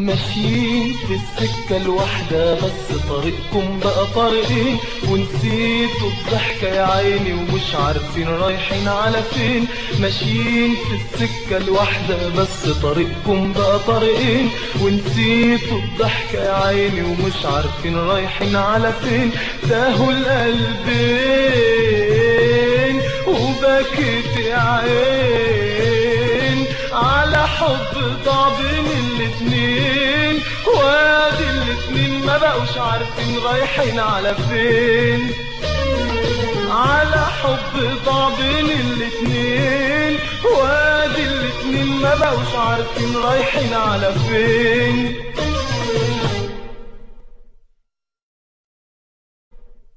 ماشيين في السكة الواحدة بس طريقكم بقى طريقين، ونسيتوا الضحكة يا عيني ومش عارفين رايحين على فين. ماشيين في السكة الواحدة بس طريقكم بقى طريقين، ونسيتوا الضحكة يا عيني ومش عارفين رايحين على فين. تاهوا القلبين وبكيت يا عين على حب ضاع بين الاتنين، وادي الاتنين ما بقوش عارفين رايحين على فين. على حب ضاع بين الاتنين، وادي الاتنين ما بقوش عارفين رايحين على فين.